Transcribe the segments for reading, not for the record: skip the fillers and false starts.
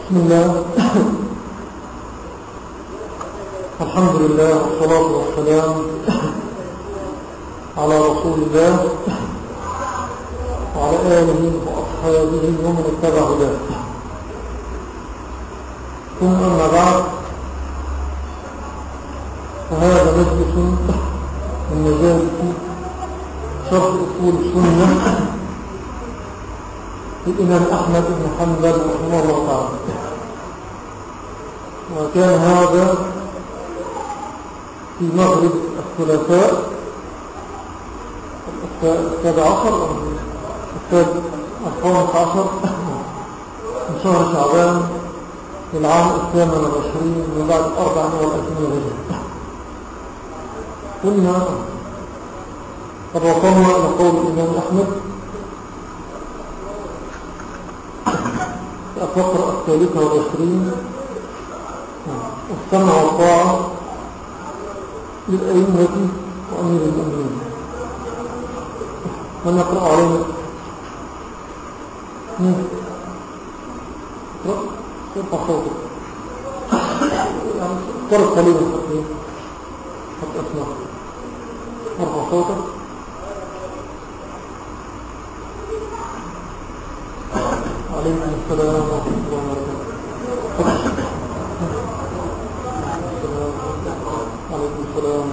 بسم الله. الحمد لله والصلاة والسلام على رسول الله وعلى آله وأصحابه ومن اتبع هداه. ثم أما بعد، فهذا مجلس من مجالس شرح أصول السنة للإمام أحمد بن حنبل رحمه الله تعالى. وكان هذا في مغرب الثلاثاء السابع عشر أو الخامس عشر من شهر شعبان في العام 28 من بعد 420 هجرة. كنا قد وصلنا إلى قول الإمام أحمد الفقرة 23: السمع والطاعة للأئمة وأمير المؤمنين. من يقرأ علينا؟ ارفع صوتك، اضطرب قليلا حتى أسمع. ارفع صوتك. عليكم السلام ورحمة الله وبركاته. عليكم السلام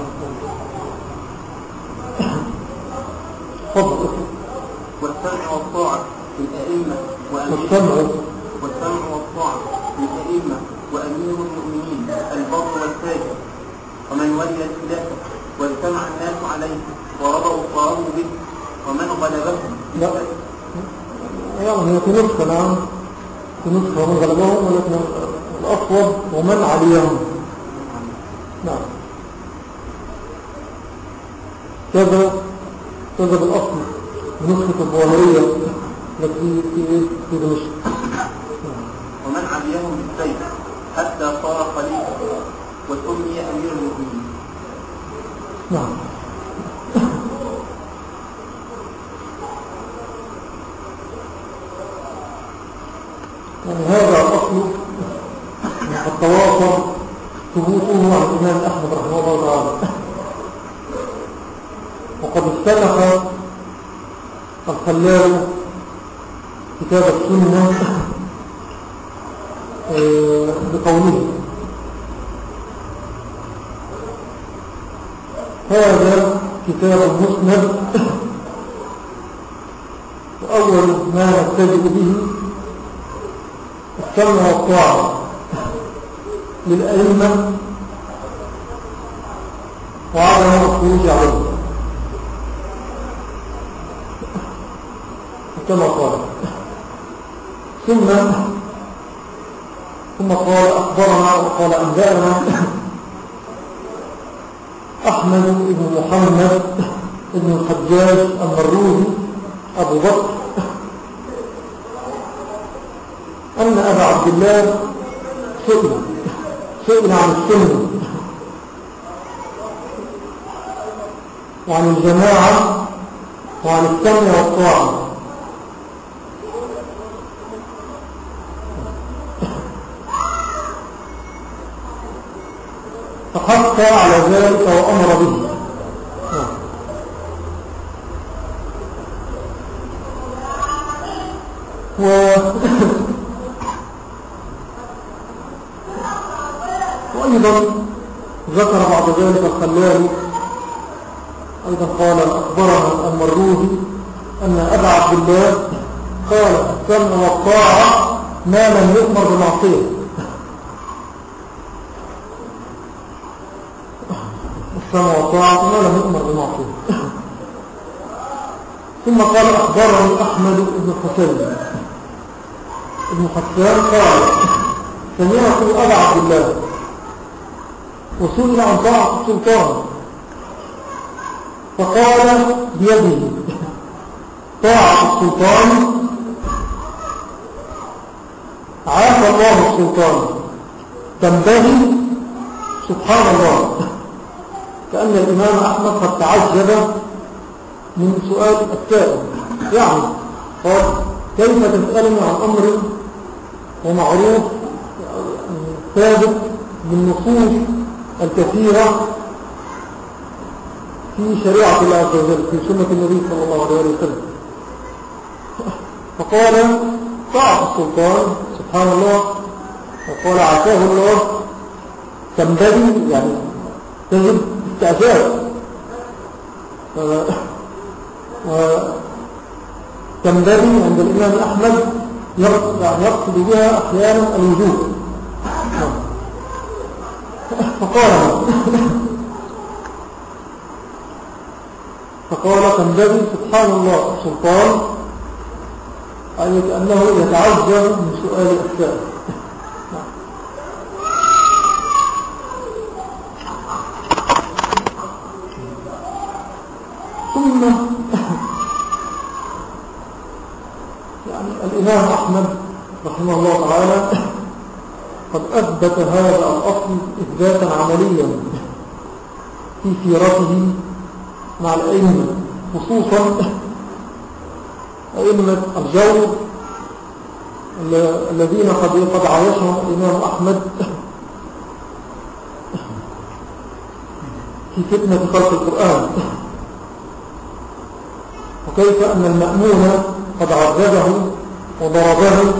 ورحمة الله. والسمع والطاعة للأئمة وأمير المؤمنين البر والفاجر ومن ولي الخلافة واجتمع الناس عليه ورضوا الطاعون به ومن غلبهم. لا يعني هي في نسخة، نعم في نسخة ومن غلبهم، ولكن الأصوب ومن عليهم. نعم كذا بالأصل نسخة الظاهرية التي في دمشق. ومن عليهم بالسيف حتى صار خليفة وسمي أمير المؤمنين. نعم. يعني هذا الأصل قد تواصل ثبوته عن الإمام أحمد رحمه الله تعالى، وقد استلخ الخلال كتاب السنة بقوله: هذا كتاب مسند، وأول ما نبتدئ به السمع والطاعة للأئمة وعدم الخروج عليهم كما قال. ثم قال: أخبرنا وقال أنبأنا أحمد بن محمد بن الحجاج المروزي أبو بكر أن أبا عبد الله سئل عن السنة وعن الجماعة وعن السمع والطاعة، فحث على ذلك وأمر به. وأيضا ذكر بعد ذلك الخلال أيضا قال: أخبرنا المروزي أن أبا عبد الله قال: السمع والطاعة ما لم يؤمر بمعصية. السمع والطاعة ما لم يؤمر بمعصية. ثم قال: أخبرني أحمد بن حسين قال: سمعت أبا عبد الله وسئل عن طاعة السلطان فقال بيده: طاعة السلطان عافى الله السلطان تنبغي سبحان الله. كأن الإمام أحمد قد تعجب من سؤال السائل، يعني قال: كيف تسألني عن أمر ومعروف ثابت بالنصوص الكثيرة في شريعة الله عز وجل في سنة النبي صلى الله عليه وسلم. فقال طاعة السلطان سبحان الله، وقال عافاه الله تنبغي يعني تجد استعجاب، تنبغي عند الإمام أحمد يقصد بها أحيانا الوجوب. فقال تنبغي سبحان الله السلطان أي كأنه يتعجب من سؤال الأسئلة. ثم يعني الإمام أحمد رحمه الله تعالى قد أثبت هذا الأصل إثباتا عمليا في سيرته مع الأئمة، خصوصا أئمة الجور الذين قد عايشهم الإمام أحمد في فتنة خلق القرآن، وكيف أن المأمون قد عذبه وضربه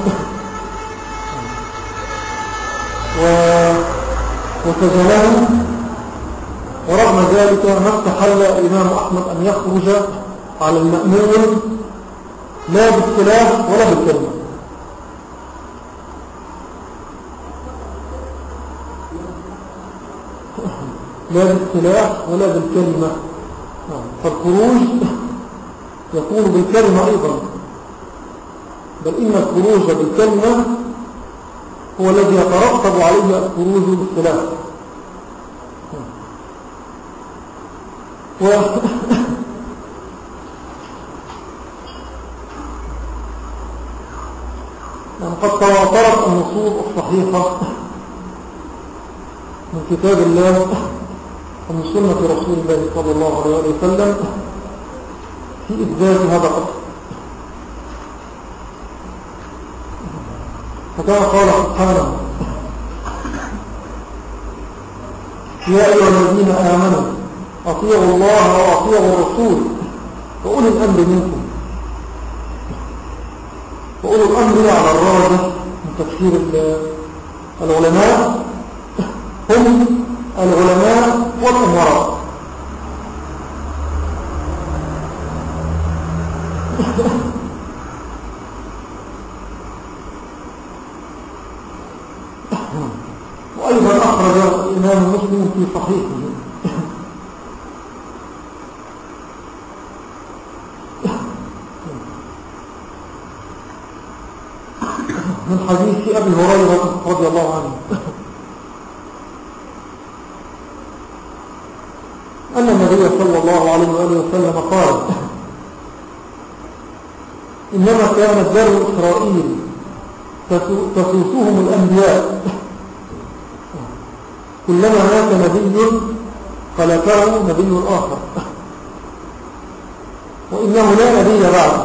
وسجنه، ورغم ذلك ما استحل الإمام أحمد أن يخرج على المأمون لا بالسلاح ولا بالكلمة. لا بالسلاح ولا بالكلمة، فالخروج يكون بالكلمة أيضا، بل إن الخروج بالكلمة هو الذي يترتب عليه الخروج بالسلاح. يعني قد تواترت النصوص الصحيحة من كتاب الله ومن سنة رسول الله صلى الله عليه وسلم في إثبات هذا الأصل. فكما قال سبحانه يا أيها الذين آمنوا أطيعوا الله وأطيعوا الرسول وأولي الأمر منكم. وأولي الأمر على الراجح من تفسير العلماء هم العلماء والأمراء. وأيضا أخرج الإمام مسلم في صحيحه من حديث أبي هريرة رضي الله عنه أن النبي صلى الله عليه وآله وسلم قال إنما كانت بنو إسرائيل تسوسهم الأنبياء، كلما مات نبي خلفه نبي آخر، وإنه لا نبي بعد.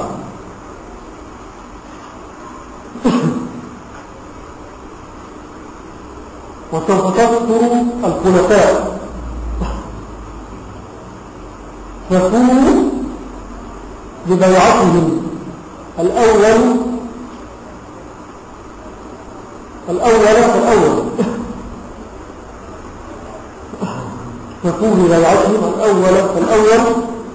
وسوف تذكر الخلفاء تكون ببيعتهم الأول تكون ببيعتهم الأول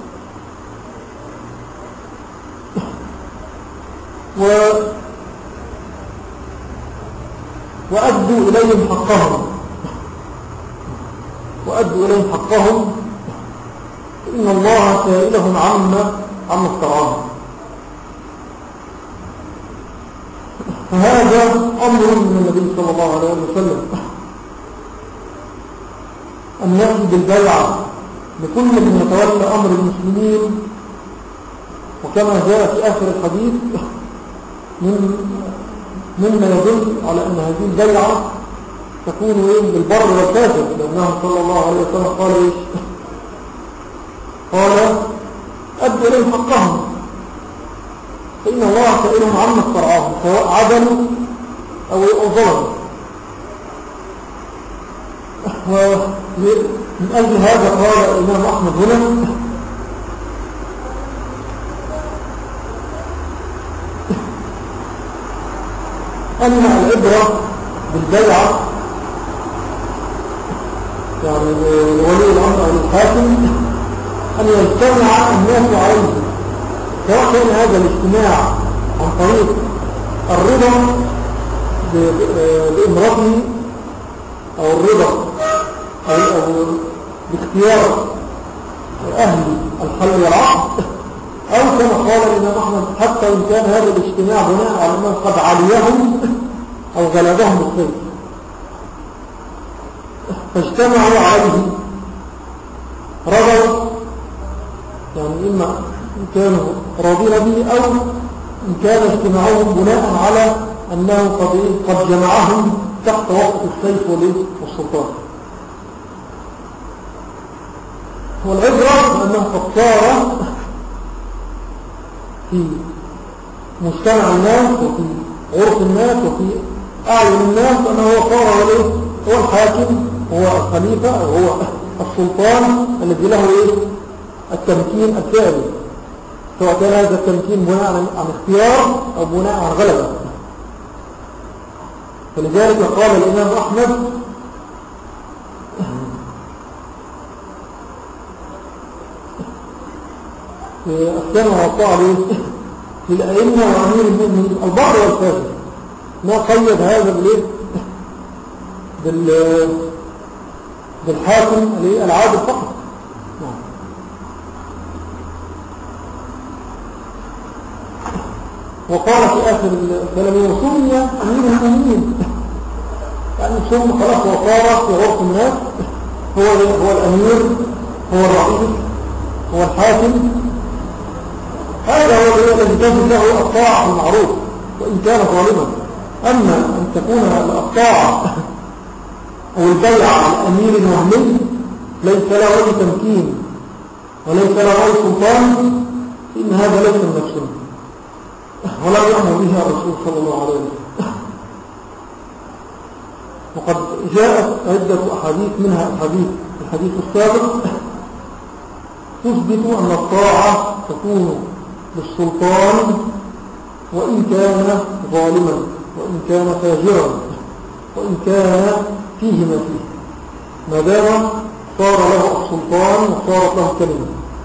وأدوا إليهم حقهم إن الله سائلهم عما استرعاهم. فهذا أمر من النبي صلى الله عليه وسلم أن يأتي بالبيعة لكل من يتولى أمر المسلمين، وكما جاء في آخر الحديث مما يدل على أن هذه البيعة تكون بالبر والكافر، لأنه صلى الله عليه وسلم قال إيش؟ قال أدوا إليهم حقهم فإن الله سائلهم عما استرعاهم سواء عدلوا أو ظلموا. ومن أجل هذا قال الإمام أحمد هنا أن العبرة بالبيعة يعني ولي الأمر أو الحاكم أن يجتمع الناس عليه، سواء كان هذا الاجتماع عن طريق الرضا بإمرته أو الرضا أو باختيار أهل الحل والعقد، أو كما قال الإمام أحمد حتى إن كان هذا الاجتماع بناء على أنه قد عليهم أو غلبهم بالسيف فاجتمعوا عليه رضوا، يعني إما إن كانوا راضين به أو إن كان اجتماعهم بناء على أنه قد جمعهم تحت وقت السيف والسلطان. والعبرة أنه قد صار في مجتمع الناس وفي عرف الناس وفي أعين الناس أنه صار هو الحاكم، هو الخليفة، وهو السلطان الذي له التمكين الفعلي، سواء كان هذا التمكين بناء عن اختيار أو بناء عن غلبة. فلذلك قال الإمام أحمد في السنة والطاعة للأئمة وأمير المؤمنين البعض والفاسد، ما قيد هذا بالحاكم العادل فقط. وقال في آخر الكلام وسمي أمير المؤمنين، يعني سمي خلاص وصار في عرف الناس هو الأمير، هو الرئيس، هو الحاكم. هذا هو الذي تجد له الطاعة المعروف وإن كان ظالما. أما أن تكون الطاعة أو البيعة على أمير وهمي ليس له أي تمكين وليس له أي سلطان، إن هذا ليس من نفسه ولا يأمر بها الرسول صلى الله عليه وسلم. وقد جاءت عدة أحاديث، منها الحديث السابق تثبت أن الطاعة تكون للسلطان وإن كان ظالما وإن كان فاجرا وإن كان فيه ما فيه، ما دام صار له السلطان وصارت له كلمة.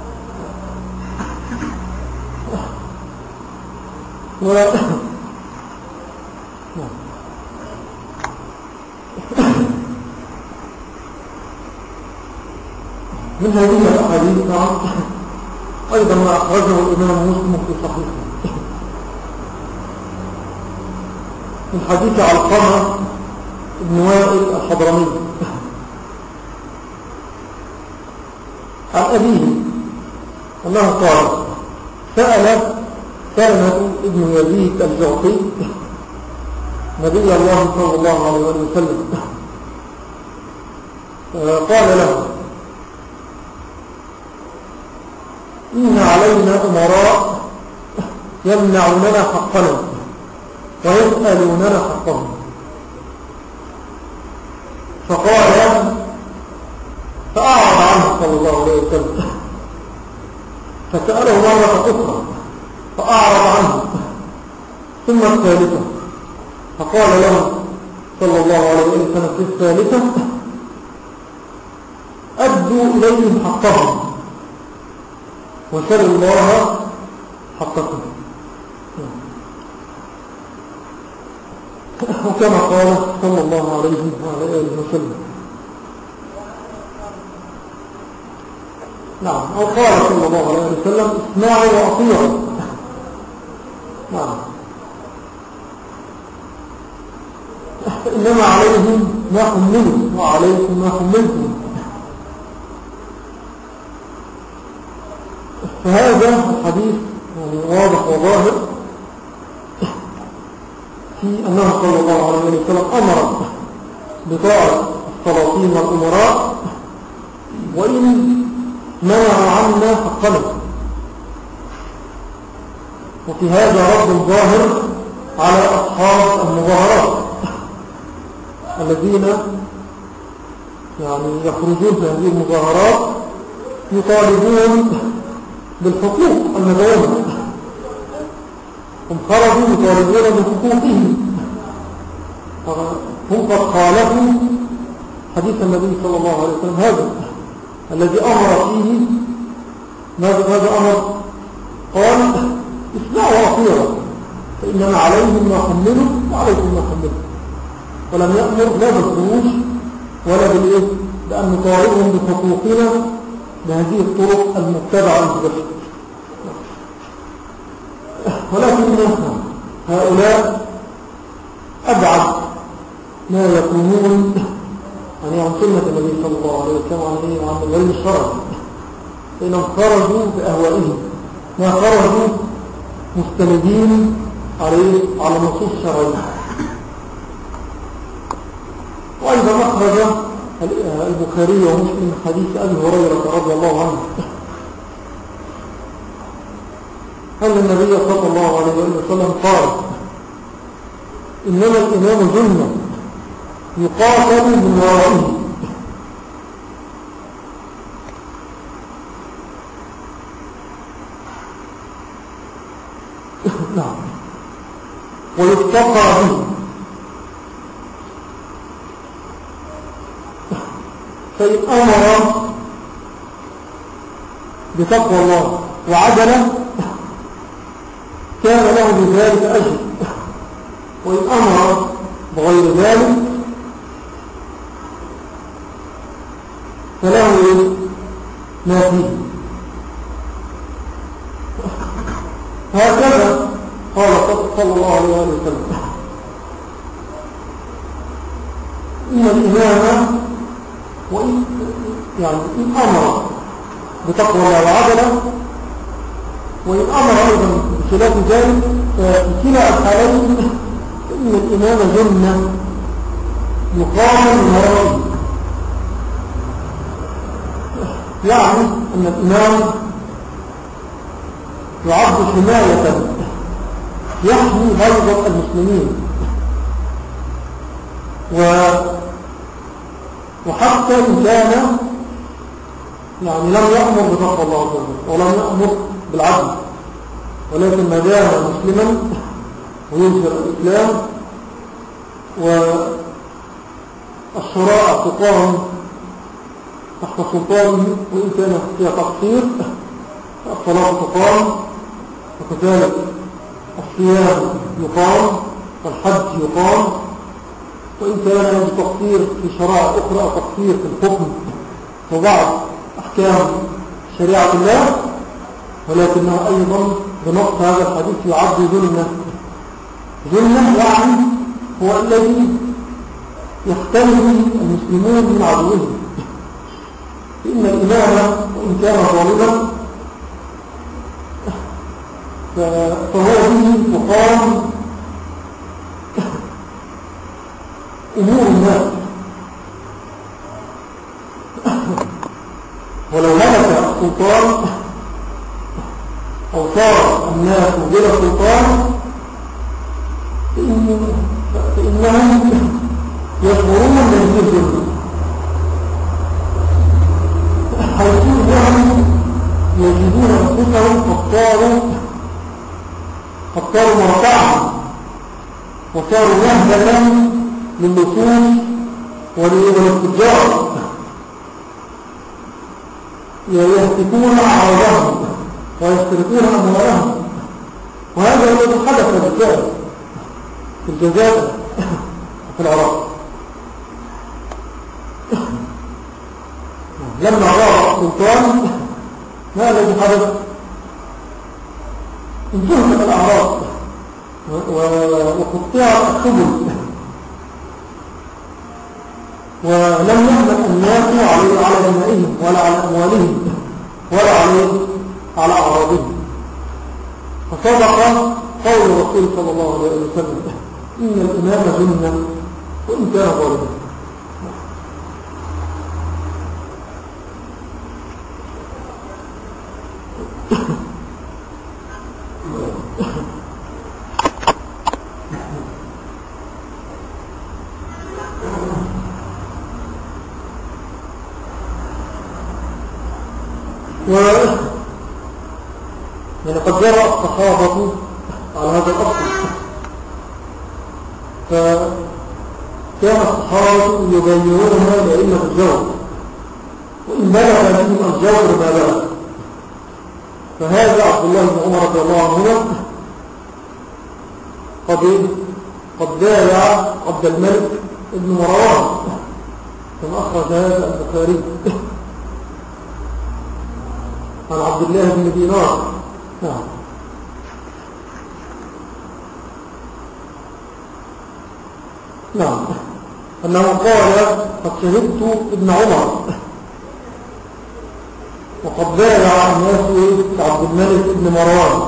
من هذه الأحاديث أيضا ما أخرجه الإمام مسلم في صحيحه من حديث علقمة بن وائل الحضرمي عن أبيه أنه قال سأل سلمة بن يزيد الجعفي نبي الله صلى الله عليه وسلم قال له إن علينا أمراء يمنعوننا حقنا ويسألوننا حقهم. فقال فأعرض عنه صلى الله عليه وسلم، فسأله مرة أخرى فأعرض عنه، ثم الثالثة فقال له صلى الله عليه وسلم في الثالثة أدوا إليهم حقهم وسلوا الله حقكم. وكما قال صلى الله عليه وعلى آله وسلم. نعم، أو قال صلى الله عليه وسلم اسمعوا وأطيعوا. نعم، إنما عليهم ما حملوا وعليكم ما حملتم. فهذا الحديث يعني واضح وظاهر في أنه صلى الله عليه وسلم أمر بطاعة السلاطين والأمراء وإن منعوا عنا حقنا. وفي هذا رد ظاهر على أصحاب المظاهرات الذين يعني يخرجون في هذه المظاهرات يطالبون بالحقوق النبوية، هم خرجوا يطالبون بحقوقهم، هم قد خالفوا حديث النبي صلى الله عليه وسلم هذا الذي أمر فيه. ماذا أمر؟ قال اسمعوا وأطيعوا فإنما عليهم ما حملوا وعليكم ما حملوا، ولم يأمر لا بالخروج ولا بأن نطالبهم بحقوقنا بهذه الطرق المتبعة البشر. ولكن هؤلاء أبعد ما يكونون يعني عن سنة النبي صلى الله عليه وسلم وعن العلم الشرعي، فإنهم خرجوا بأهوائهم، ما خرجوا مستندين على النصوص الشرعية. وأيضا أخرج البخاري ومسلم حديث أبي هريرة رضي الله عنه أن النبي صلى الله عليه وسلم قال: إنما الإمام جنة يقاتل من ورائه. نعم، ويتقى به، فإن أمر بتقوى الله وعدل كان له بذلك أجر، وإن أمر بغير ذلك فله ما فيه. هكذا قال صلى الله عليه وسلم: إن الإمام وإن إن أمر بتقوى الله وعدله، وإن أمر أيضا بخلاف ذلك، في كلا الحالين إن الإمام جنة يقام من ورائه. يعني أن الإمام يعد حماية يحمي بيضة المسلمين، وحتى إن كان يعني لم يأمر بتقوى الله عز وجل ولم يأمر بالعدل، ولكن ما دام مسلما ويظهر الإسلام والشرائع تقام تحت سلطانه، وإن كان فيها تقصير الصلاة تقام، وكذلك الصيام يقام والحج يقام، وإن كان تقصير في شرائع أخرى أو تقصير في الحكم وبعض أحكام شريعة الله، ولكنه أيضا بنص هذا الحديث يعد ظلمة. ظلمة يعني هو الذي يختلف المسلمون من عدوهم، فإن الإمام وإن كان ظالما فهو به تقام أمور الناس، ولو هلك السلطان أو صار الناس بلا سلطان فإنهم يشعرون بهذه الظلم، حيث أنهم يجدون أنفسهم قد صاروا مرتعا وصاروا مهبلا للنصوص وللتجار، يهتكون أعراضهم ويسترقون أموالهم. وهذا هو الذي حدث بالفعل في الجزائر وفي العراق لما غاب السلطان. ما الذي حدث؟ انتهت الأعراض وقطعت السبل، ولم يهمل الناس على دمائهم ولا على أموالهم ولا على أعراضهم. فصدق قول الرسول صلى الله عليه وسلم: إن الإمام جنة وإن كان ظالما. يعني قد جرى الصحابة على هذا الأصل، فكان الصحابة يبينونها لأئمة الجور، وإن بلغ بهم الجور ما بلغ. فهذا عبد الله بن عمر رضي الله عنهما قد بايع عبد الملك بن مروان كما أخرج هذا البخاري عن عبد الله بن دينار. نعم أنه قال قد شهدت ابن عمر وقد بايع الناس عبد الملك بن مروان،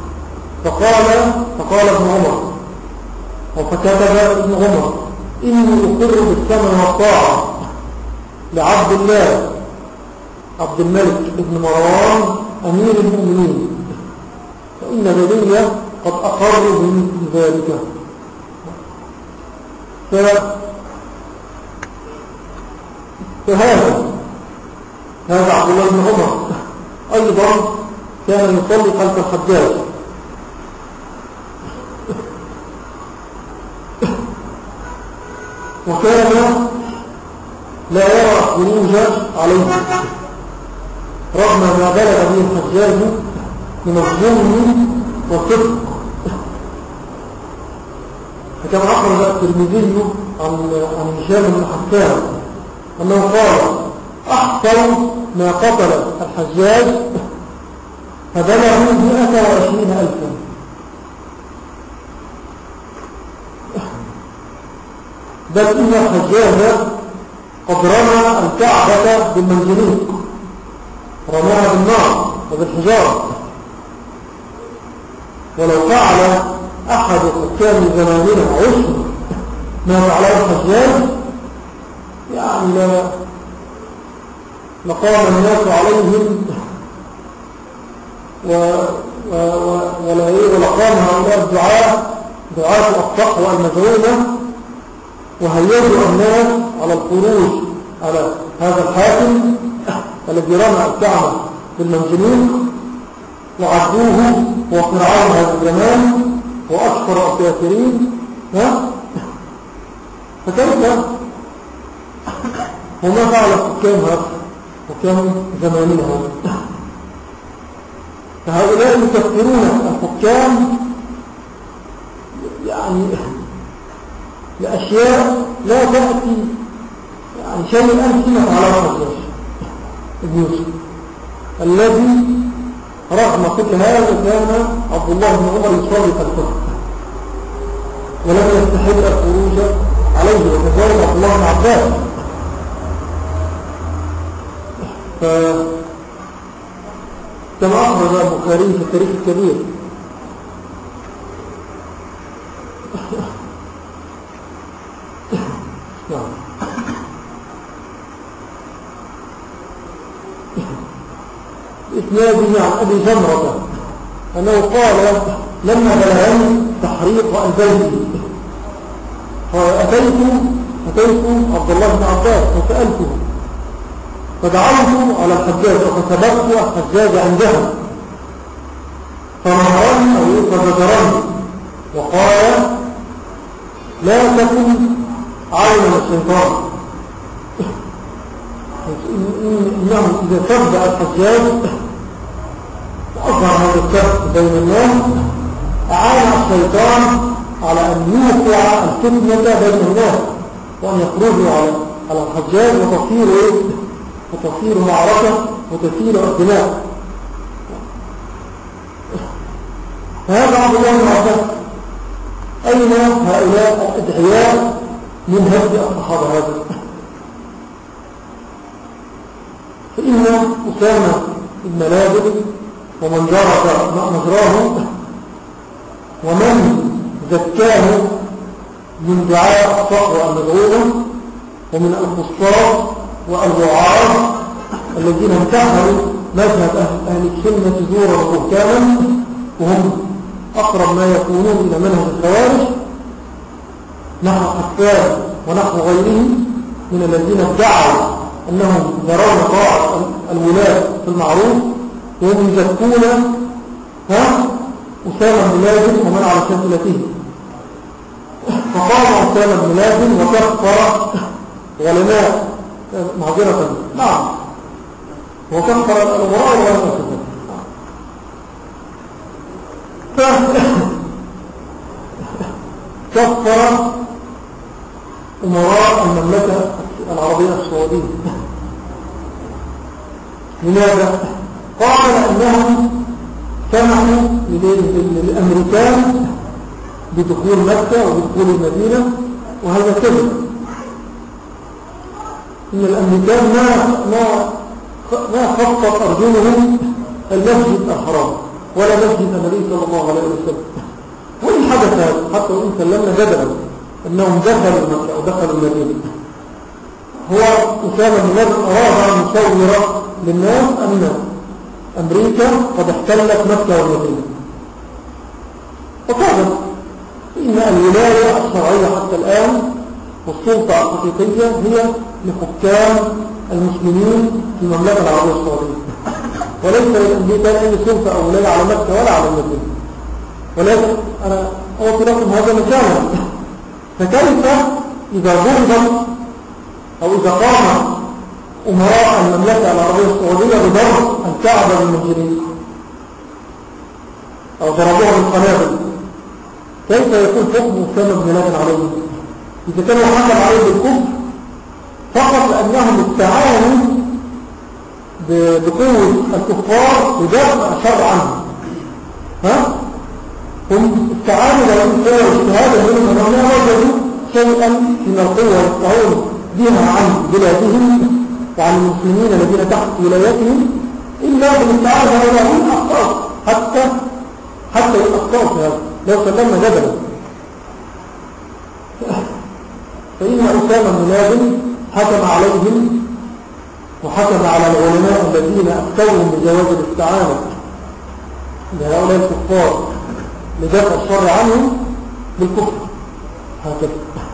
فقال ابن عمر فكتب ابن عمر إني أقر بالسمع والطاعة لعبد الله عبد الملك بن مروان أمير المؤمنين، فإن بني قد أقروا بذلك. فهذا عبد الله بن عمر أيضا كان يصلي خلف الحجاج، وكان لا يرى خروج عليه رغم ما بلغ به الحجاج من الظلم والصدق. فكما أخرج الترمذي عن هشام بن حسان أنه قال أحسن ما قتل الحجاج فبلغوا 120,000. بل إن الحجاج قد رمى الكعبة بالمنجنيق، رماها بالنار وبالحجارة. ولو فعل أحد حكام زماننا عشر ما فعله الحجاج يعني لقام الناس عليهم ولقام هؤلاء دعاة التقوى المزعومة وهيجوا الناس على الخروج على هذا الحاكم الذي رمى الكعبة بالمنجنيق وعدوه وفرعون هذا الزمان وأشهر الكافرين. فكيف وما فعل حكام زماننا هذا؟ فهؤلاء يكفرون الحكام يعني لأشياء لا تأتي يعني شيء أمثلة على الحجاج ابن يوسف الذي رغم كل هذا كان عبد الله بن عمر يصلي خلفه ولم يستحل الخروج عليه، وكذلك عبد الله بن عباس. كما أخرج البخاري في التاريخ الكبير إسناده عن أبي جمرة أنه قال لما بلغني تحريق البيت فأتيت عبد الله بن عباس وسألته فدعوت على الحجاج فسبقت الحجاج عندها فنهرني أو فزجرني وقال لا تكن عونا الشيطان، إنه إذا سبق الحجاج وأظهر هذا السبب بين الناس أعان الشيطان على أن يوقع الفتنة بين الناس وأن يخرجوا على الحجاج وتصير معركة وتسير الدماء. فهذا عبد الله بن عباس أين هؤلاء الأدعياء من هدي الصحابة هذا؟ فإن أسامة بن لابد ومن جرى مجراه ومن زكاه من دعاء التقوى المدعوة ومن القصاص والوعاظ الذين امتحنوا مذهب أهل السنة زورا وبهتانا وهم أقرب ما يكونون إلى منهج الخوارج نحو حفاظ ونحو غيرهم من الذين ادعوا أنهم يرون طاعة الولاة في المعروف وهم يزكون أسامة بن لادن ومن على شاكلته. فقام أسامة بن لادن وكفر علماء معذرة نعم وكفر الأمراء ولا كفر أمراء المملكة العربية السعودية. لماذا؟ قال أنهم سمحوا للأمريكان بدخول مكة وبدخول المدينة، وهذا كذب. إن الأمريكان ما خطط أرجلهم المسجد الحرام ولا مسجد النبي صلى الله عليه وسلم. وإن حدث حتى وإن سلمنا جدلا أنهم دخلوا مكة ودخلوا المدينة، هو أسامة بن لادن أراد أن يصور للناس أن أمريكا قد احتلت مكة والمدينة. وكذا إن الولاية الشرعية حتى الآن والسلطة الحقيقية هي لحكام المسلمين في المملكة العربية السعودية، وليس للأمريكان أي سلطة أو ولاية على مكة ولا على المدينة. ولكن أنا أعطي لكم هذا مكانا. فكيف إذا ضرب أو إذا قام أمراء المملكة العربية السعودية بضرب الكعبة بالمسجدين أو ضربوها بالقنابل، كيف يكون حكم أسامة بن لادن عليهم؟ إذا كانوا حكم عليه بالكفر فقط لأنهم استعانوا بقوة الكفار لدفع الشر عنهم. هم استعانوا لأن كانوا اجتهادا منهم أنهم وجدوا شيئا من القوة يستعون بها عن بلادهم وعن المسلمين الذين تحت ولايتهم، إلا بالاستعانة هؤلاء أخطأوا حتى يأخطأوا في هذا لو سلمنا جدلا. فإن أسامة بن لادن حكم عليهم وحكم على العلماء الذين أفتوهم بجواز الاستعانة بهؤلاء الكفار لدفع الشر عنهم بالكفر هكذا.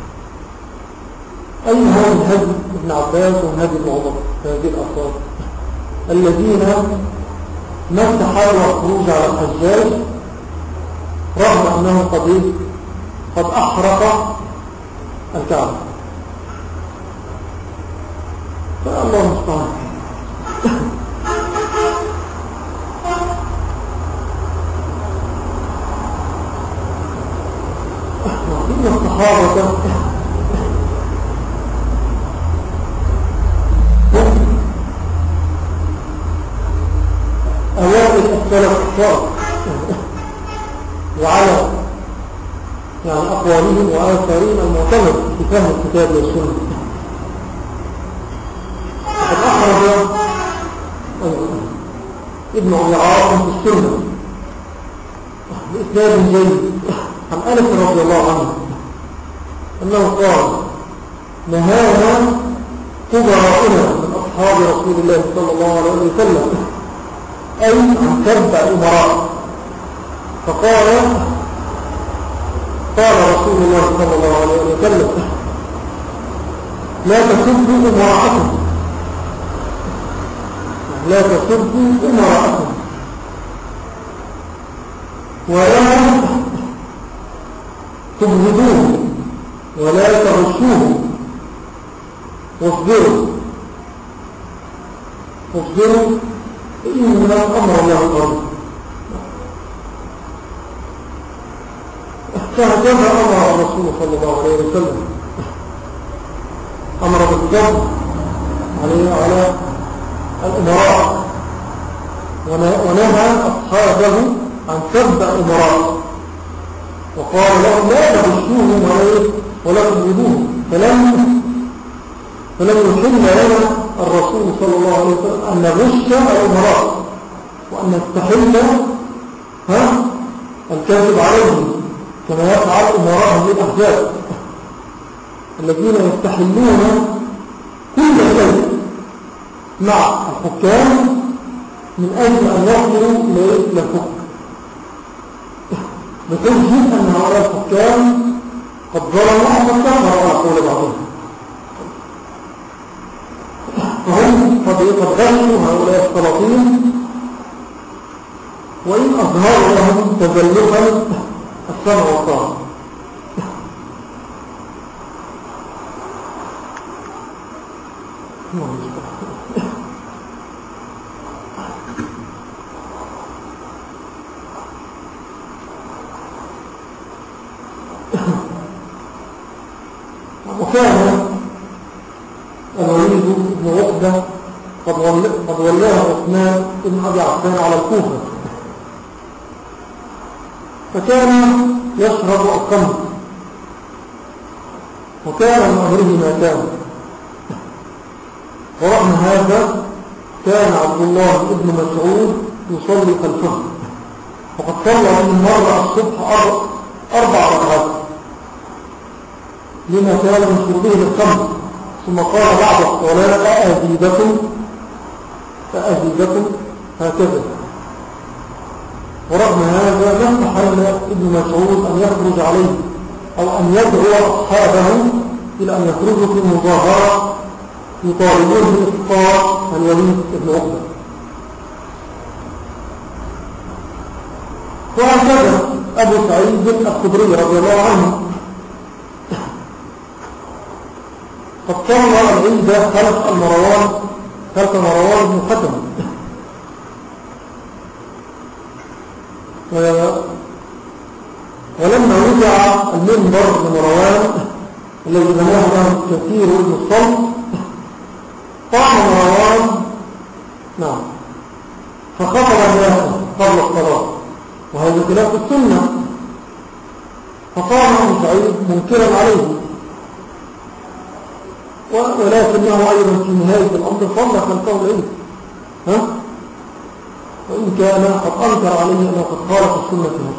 أي هو من هدي ابن عباس ومن هدي ابن عمر في هذه الأخبار الذين ما استحالوا الخروج على الحجاج رغم أنه قد أحرق الكعبة. فالله المستعان. إن الصحابة أوائل السلف الصالح وعلى يعني أقوالهم وآثارهم المعتمد في فهم الكتاب والسنة. وقد أخرج ابن أبي عاصم في السنة بإسناد جيد عن أنس رضي الله عنه أنه قال: نهانا كبراؤنا من أصحاب رسول الله صلى الله عليه وسلم أي عن سب الأمراء، فقال رسول الله صلى الله عليه وسلم: لا تسبوا أمراءكم، لا تسبوا أمراءكم ولا تبغضوهم ولا تغشوهم واصبروا إن أمر الله قريب. فهكذا أمر الرسول صلى الله عليه وسلم، أمر بالصبر على الأمراء ونهى أصحابه عن سب الأمراء وقال لهم لا تغشوهم ولا تبغضوهم. فلم يحل لنا الرسول صلى الله عليه وسلم أن نغش الأمراء وأن نستحل الكاذب عليهم كما يفعل أمراءهم للأحزاب الذين يستحلون كل شيء مع الحكام من أجل أن يصلوا إلى الحكم، بحجة أن هؤلاء الحكام قد ظلموا وكفروا على قول بعضهم، فهم قد غشوا هؤلاء السلاطين وإن أظهروا لهم تزلفا السمع والطاعة. وكان الوليد بن عقبة قد ولاه عثمان بن أبي عفان على الكوفة، فكان يشرب الخمر، وكان من أمره ما كان. ورغم هذا كان عبد الله بن مسعود يصلي خلفه، وقد صلى من مرة الصبح 4 ركعات لما كان من شربه للخمر، ثم قال بعد الصلاة فأزيدكم هكذا. ورغم هذا لم يحل ابن مسعود أن يخرج عليه أو أن يدعو أصحابه إلى أن يخرجوا في مظاهرة يطالبون بإسقاط الوليد بن عقبة. وهكذا أبو سعيد الخدري رضي الله عنه قد صلى العيد خلف مروان بن حكم، ولما رجع المنبر لمروان الذي بناه له كثير من الصلب، قام مروان فخطب الناس قبل الصلاة، وهذا خلاف السنة. فقام أبو سعيد منكرا عليه، ولكنه أيضا في نهاية الأمر صلى خلفه العيد، وإن كان قد أنكر عليه أنه قد خالف السنة هذه.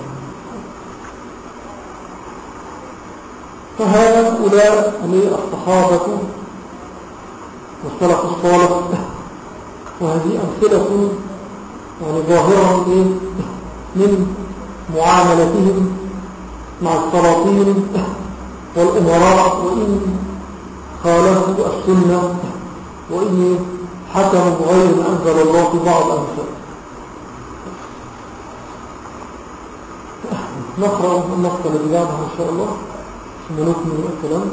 فهؤلاء الصحابة والسلف الصالح، وهذه أمثلة يعني ظاهرة من معاملتهم مع السلاطين والأمراء، وإن خالفوا السنة، وإن حكموا بغير ما أنزل الله في بعض الأمثال. نقرأ النقطة التي بعدها إن شاء الله ثم نكمل الكلام.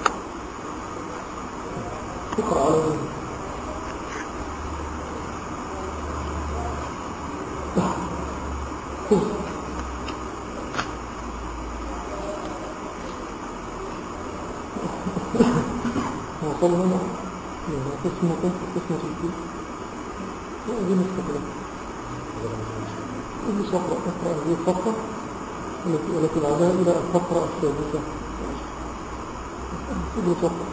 اقرأ على وصل هنا قسمة الكيس هذه مستقلة. إيش أقرأ هذه الفقرة التي بعدها إلى الفقرة السادسة. إيش أقرأ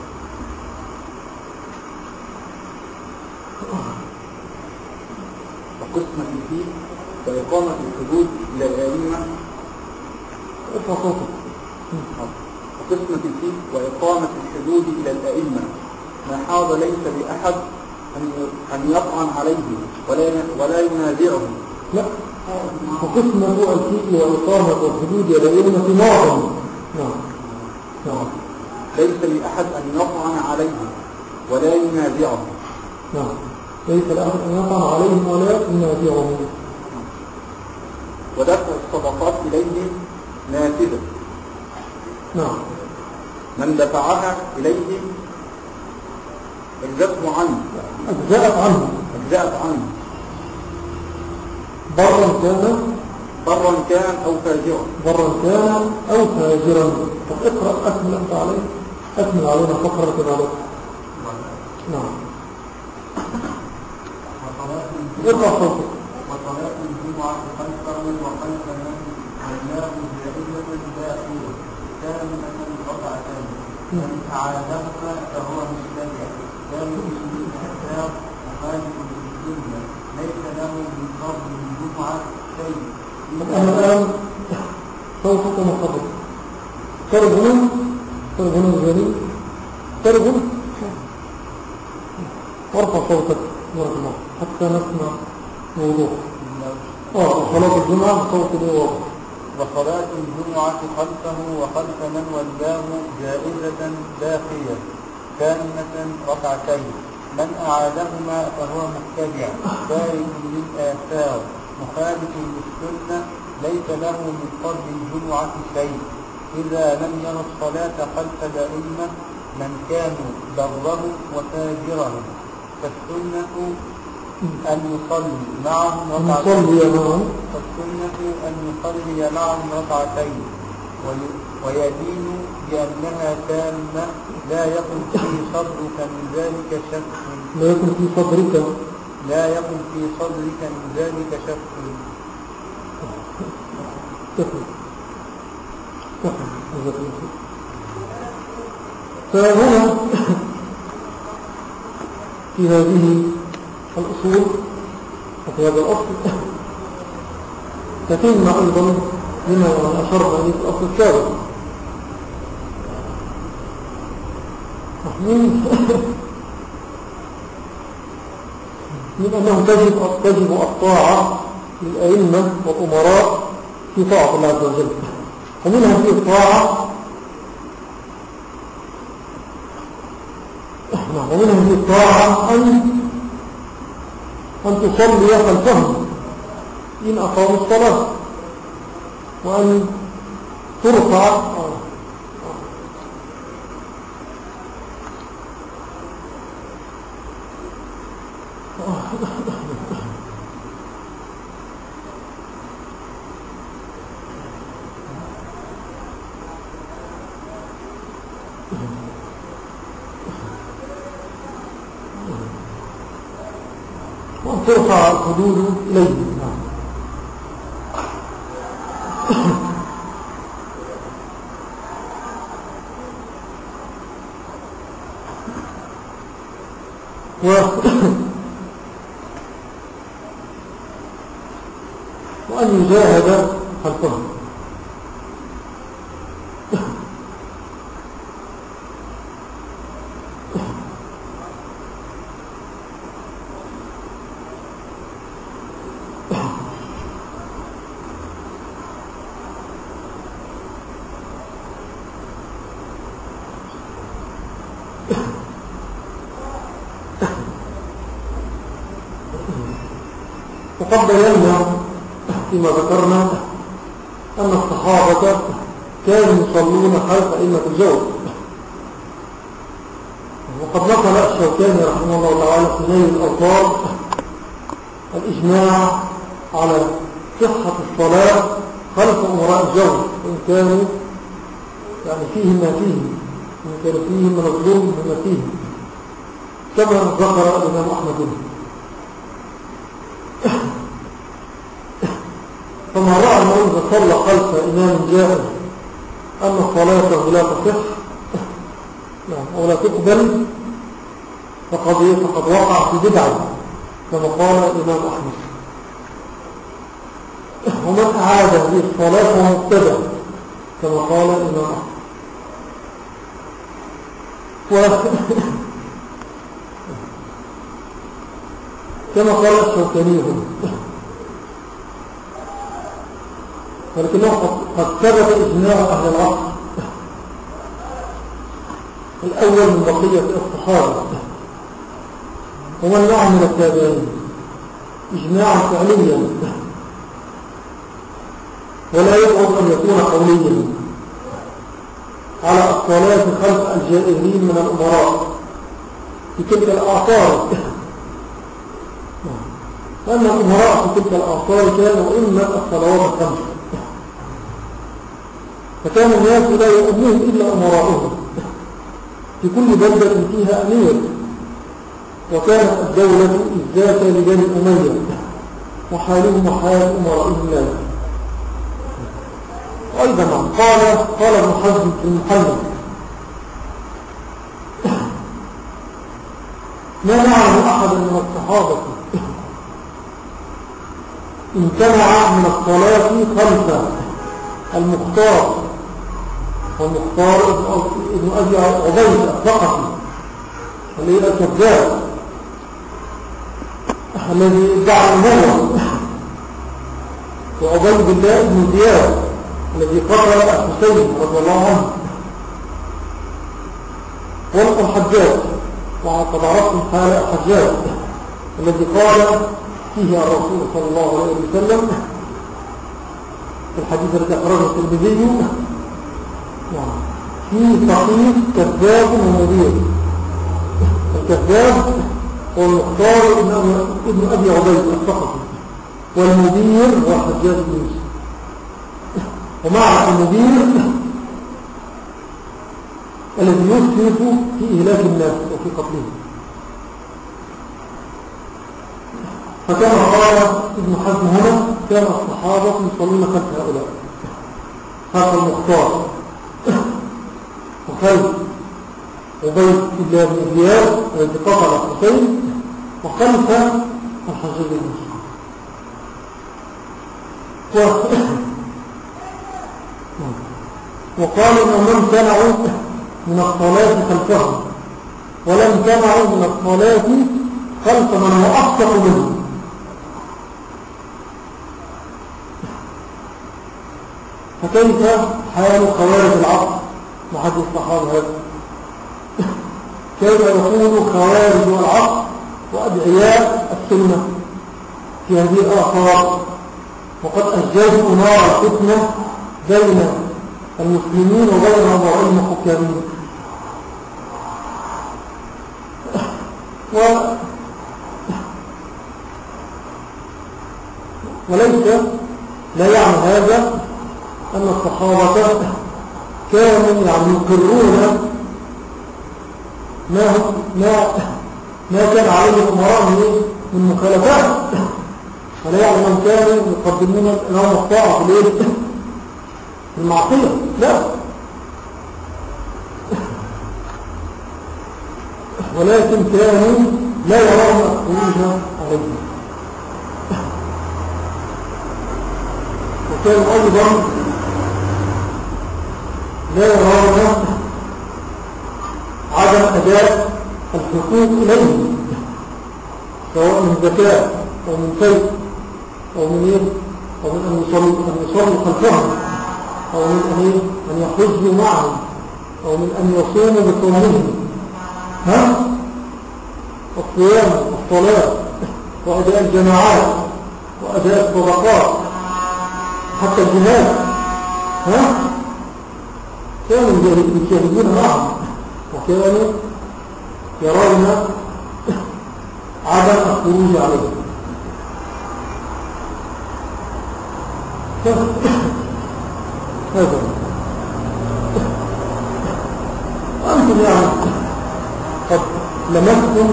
وقسمة الفيل وإقامة الحدود إلى الأئمة. ارفع صوتك. وقسمة الفيل وإقامة الحدود إلى الأئمة ما حاض ليس بأحد أن يطعن عليه ولا ينازعه. لا، وقسمة الفيل وإقامة الحدود إلى الأئمة معظم. نعم. ليس لأحد أن يطعن عليه ولا ينازعه. نعم، ليس لأحد أن يطعن عليه ولا ينازعه. ودفع الصدقات إليه نافذة. نعم. من دفعها إليه أجزأت عنه. برا كان أو فاجرا. طب اقرأ أكمل أنت عليه، أكمل علينا فقرة كذلك. نعم. اقرأ صوتك. وصلاة الجمعة خلف وخلف من عيناه جائزة داخلة كاملة ركعتين، من أعادهما فهو مبتدع ذلك من الأحزاب مخالف للسنة ليس له من فضل الجمعة شيء. أنا الآن صوتك مخبط. ترغم الجليل، ترغم وارفع صوتك ورحمة حتى نسمع موضوع. صلاة الجمعة صوت الواضح. وصلاة الجمعة خلفه وخلف من ولاه جائزة باقية كاملة ركعتين، من أعادهما فهو مبتدع تارك للآثار مخالف للسنة ليس له من فضل الجمعة شيء إذا لم يرى الصلاة خلف الأئمة من كانوا بره وفاجره، فالسنة أن يصلي معهم ركعتين ويدين بأنها تامة لا يكن في صدرك من ذلك شك فهنا في هذه الأصول وفي هذا الأصل تتم أيضا لما أشرنا عليه في الأصل السابق من أنه تجب الطاعة للأئمة والأمراء في طاعة الله عز وجل، ومنها في الطاعة أن تصلي خلفهم إن أقاموا الصلاة، وأن ترفع الحدود إليه. وأن يجاهد خلفهم. وقد بينا فيما ذكرنا أن الصحابة كانوا يصلون خلف أئمة الجور، وقد نقل الشوكاني رحمه الله تعالى في نيل الأوطار الإجماع على صحة الصلاة خلف أمراء الجور، وإن كانوا يعني فيهم ما فيهم، وإن كان فيهم من الظلم ما فيهم، كما ذكر الإمام أحمد. فما رأى أنه إذا صلى خلف إمام جائر أن صلاته لا تصح أو لا تقبل فقد وقع في بدعة كما قال الإمام أحمد. ومن أعاد هذه الصلاة فهو مبتدع كما قال الإمام أحمد. كما قال الشوكاني، ولكنه قد ثبت إجماع أهل العصر الأول من بقية الصحابة ومن معهم من التابعين إجماعا فعليا، ولا يبعد أن يكون قوليا على الصلاة خلف الجائرين من الأمراء في تلك الأعصار، لأن الأمراء في تلك الأعصار كانوا إما الصلوات الخمس، فكان الناس لا يؤمنون إلا أمراؤهم في كل بلدة فيها أمير، وكانت الدولة الذات لبني أمية وحالهم وحال أمرائهم لا. وأيضا قال ابن حزم في المحلل: ما نعلم أحد من الصحابة امتنع من الصلاة خلف المختار، والمختار ابن أبي عبيد الثقفي اللي هي الكذاب الذي ادعى النبوة، وعبيد الله بن زياد الذي قتل الحسين رضي الله عنه، والحجاج، وقد عرفتم حال الحجاج الذي قال فيه الرسول صلى الله عليه وسلم في الحديث الذي أخرجه الترمذي فيه فقيه كذاب ومبير. الكذاب هو المختار ابن أبي عبيد الثقفي، والمبير هو الحجاج بن يوسف. ومع المبير الذي يسرف في إهلاك الناس وفي قتلهم. فكما قال ابن حزم هنا كان الصحابة يصلون خلف هؤلاء، خلف المختار وخلف عبيد الله بن زياد الذي قتل الحسين، وخلف الحجاج بن يوسف. وقالوا انهم امتنعوا من الصلاة خلفهم ولم امتنعوا من الصلاة خلف من هو أفسق منه. فكيف حال خوارج العصر مع حد الصحابة هذا؟ كيف يكون خوارج العصر وأدعياء السنة في هذه الآثار وقد أجازوا نار الفتنة بين المسلمين وبين ضعيف حكامين؟ وليس لا يعني هذا أن الصحابة كانوا يقرون ما كان عليه الأمراء من مخالفات، ولا يعني أنهم كانوا يقدمون لهم الطاعة في المعصية، لا، ولكن كانوا لا يرون الخروج عليهم. وكانوا أيضا لا يرون عدم أداء الحقوق إليهم، سواء من زكاة أو من كيف أو من أو من أن يصلوا خلفهم، أو من أن يحجوا معهم، أو من أن يصوموا بصومهم، الصيام والصلاة وأداء الجماعات وأداء الصدقات حتى الجهاد، كانوا يشاهدون معهم، وكانوا يرون عدم الخروج عليهم. هذا وأنتم يعني قد لمستم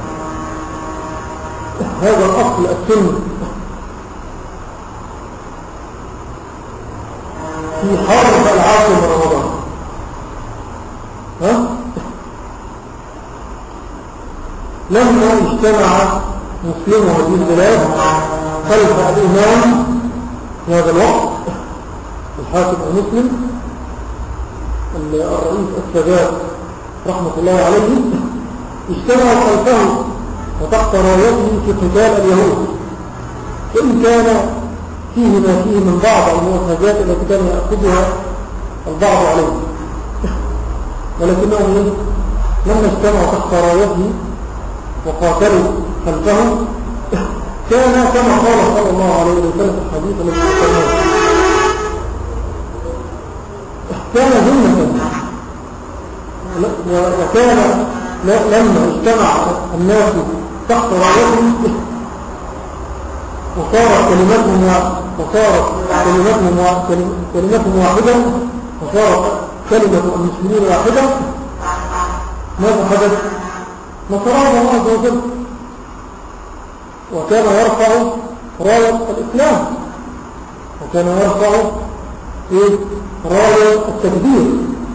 هذا الأصل السني في حرب العاشر من رمضان. لما اجتمع مسلمو هذه البلاد خلف الإمام في هذا الوقت الحاكم المسلم الرئيس السادات رحمة الله عليه، اجتمعوا خلفه وتحت رايته في قتال اليهود، وإن كان فيه ما فيه من بعض المؤخذات التي كان يأخذها البعض عليه، ولكنهم لما اجتمعوا تحت رايته وقاتلوا خلفه كان كما قال صلى الله عليه وسلم في الحديث الذي ذكرناه، كان ذمة. وكان لما اجتمع الناس تحت رايته وصارت كلمتهم واحدة، وصارت كلمة المسلمين واحدة، ماذا حدث؟ نصرهم الله عز وجل، وكان يرفع راية الإسلام، وكان يرفع راية التكبير،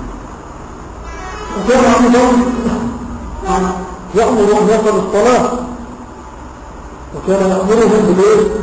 وكان أيضا يأمر الناس بالصلاة، وكان يأمرهم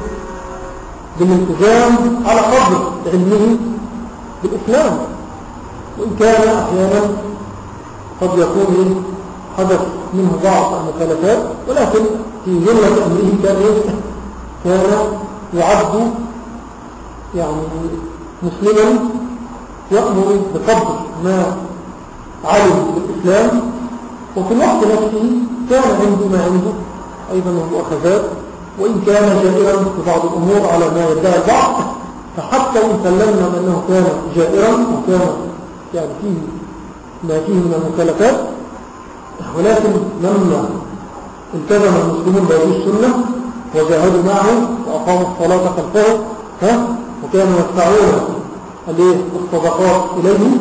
بالالتزام على قدر علمه بالإسلام، وإن كان أحيانا قد يكون حدث منه بعض المخالفات، ولكن في جملة أمره كان يعد يعني مسلما يأمر بقدر ما علم بالإسلام، وفي الوقت نفسه كان عنده ما عنده أيضا من مؤاخذات وإن كان جائرا في بعض الأمور على ما يدعي البعض، فحتى إن سلمنا أنه كان جائرا وكان يعني فيه ما فيه من المكلفات، ولكن لما التزم المسلمون بهذه السنة وجاهدوا معه وأقاموا الصلاة خلفه وكانوا يدفعون الصدقات إليه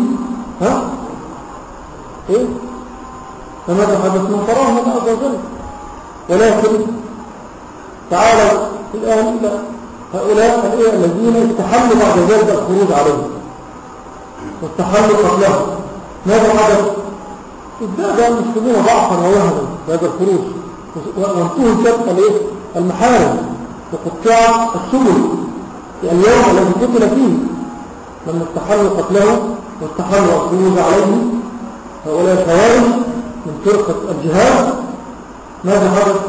فماذا حدث؟ من تراهم الله عز وجل. ولكن تعالوا الآن إلى هؤلاء الذين استحلوا بعد ذلك الخروج عليهم واستحلوا قتلهم. ماذا حدث؟ ازداد المسلمون ضعفا ووهنا بهذا الخروج، وانتهت المحارم وقطاع السبل في اليوم الذي قتل فيه، لما استحلوا قتله واستحلوا الخروج عليه هؤلاء خوارج من فرقة الجهاد. ماذا حدث؟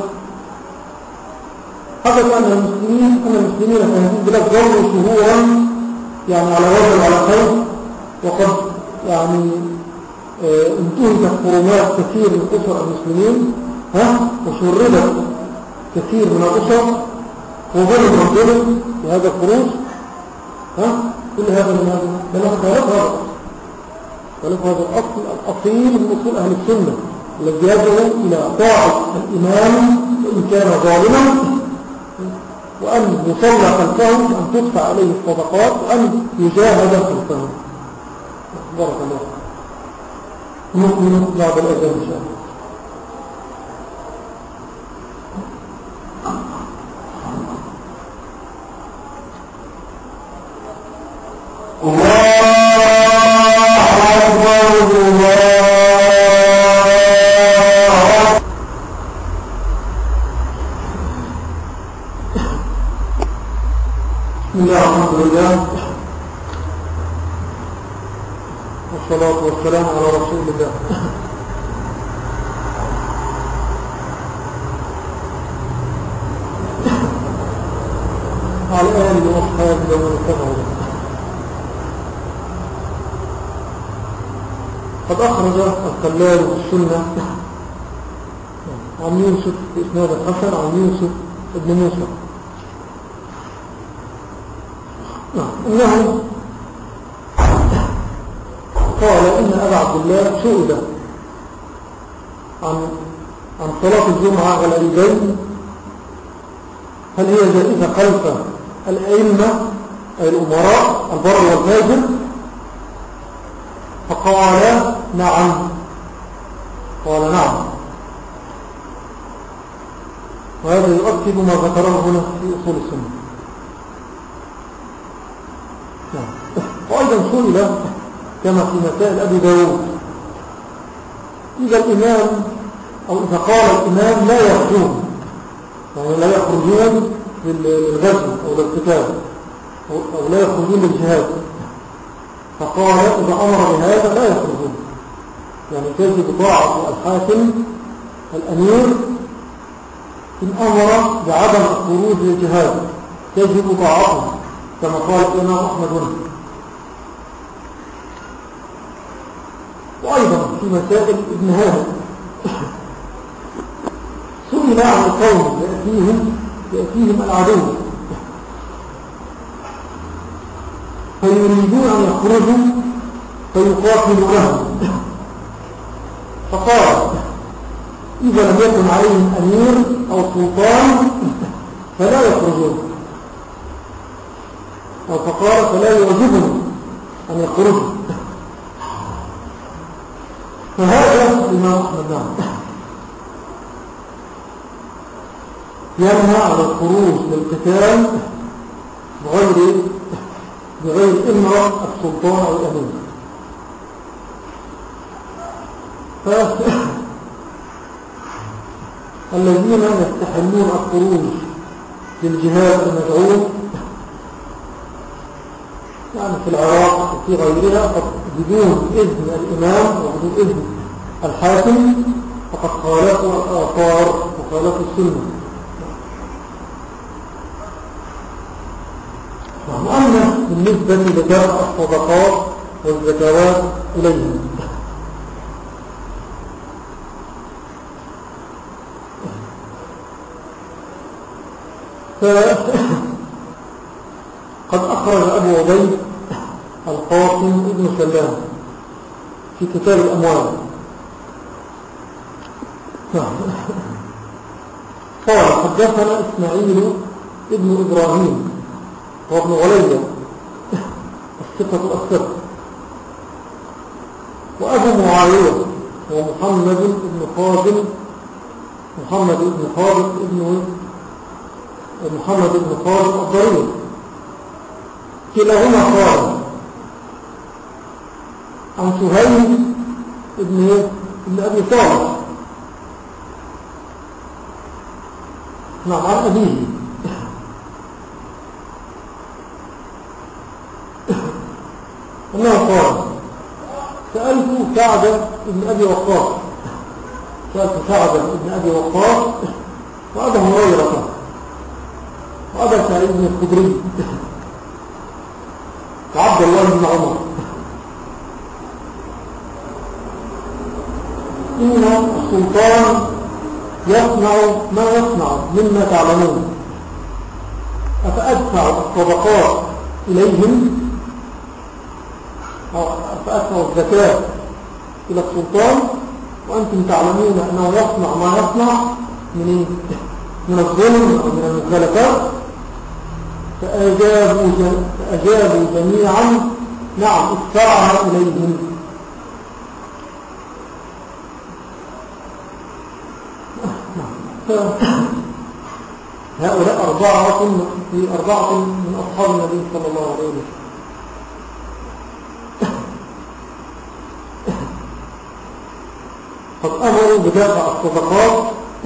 حدث أن المسلمين في هذه البلاد ظلوا شهورا يعني على وجه وعلى خير، وقد يعني انتهكت حرمات كثير من أسر المسلمين وشردت كثير من الأسر وظلم الظلم في هذا الخروج. كل هذا من هذا الأصل الأصيل من أصول أهل السنة الذي يدعو إلى طاعة الإمام وإن كان ظالما، وأن يصلى خلفه، وأن تدفع عليه الصدقات، وأن يجاهد خلفه. بارك الله. نكمل بعد الأذان إن شاء الله. والصلاة والسلام على رسول الله. على آله وأصحابه ومن اتبعه. قد أخرج الخلال السنة عن يوسف بإسناد الحسن عن يوسف ابن موسى إنه قال إن أبا عبد الله سئل عن صلاة الجمعة على العيدين هل هي جائزة خلف الأئمة أي الأمراء البر والفاجر؟ فقال نعم. قال نعم. وهذا يؤكد ما ذكره هنا في أصول السنة. وأيضا سئل كما في مسائل أبي داود إذا الإمام أو إذا قال الإمام لا يخرجون، يعني لا يخرجون للغزو أو للقتال أو لا يخرجون للجهاد، فقال إذا أمر بهذا لا يخرجون، يعني تجب طاعة الحاكم الأمير إن أمر بعدم الخروج للجهاد، تجب طاعته كما قال الإمام أحمد هنا. وأيضا في مسائل ابن هاشم سئل عن القوم يأتيهم العدو فيريدون أن يخرجوا فيقاتلوا لهم، فقال إذا لم يكن عليهم أمير أو سلطان فلا يخرجون، أو فقال فلا يعجبهم أن يخرجوا. فهذا الإمام أحمد ينهى على الخروج للقتال بغير إمرة السلطان أو الأمير. الذين يستحلون الخروج للجهاد المدعوم يعني في العراق وفي غيرها بدون إذن الإمام وبدون إذن الحاكم فقد خالفوا الآثار وخالفوا السنة. وأما بالنسبة لدفع الصدقات والزكوات إليهم قد أخرج أبو عبيد القاسم ابن سلام في كتاب الأموال قال حدثنا إسماعيل ابن إبراهيم وابن علي الثقة الثقة وأبو معاوية ومحمد بن خالد الضرير كلاهما قال عن سهيل ابن أبي صالح نعم عن أبيه أنه قال سألت سعد بن أبي وقاص وأبا هريرة وأبا سعيد بن الخدري وعبد الله بن عمر إن السلطان يصنع ما يصنع مما تعلمون أفأدفع الصدقات إليهم أو أفأدفع الزكاة إلى السلطان وأنتم تعلمون أنه يصنع ما يصنع من الظلم أو من المخالفات؟ فأجابوا جميعا نعم ادفعها إليهم. هؤلاء أربعة من أصحاب النبي صلى الله عليه وسلم. قد أمروا بدافع الصدقات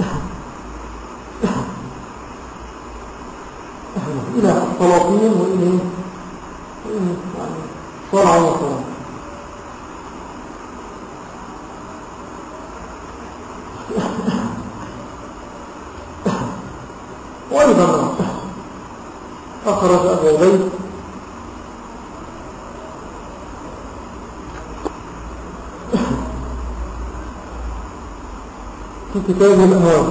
إلى السلاطين وإلى صنعا وصنعا. وأيضا أخرج أبو عبيد في كتاب الأموال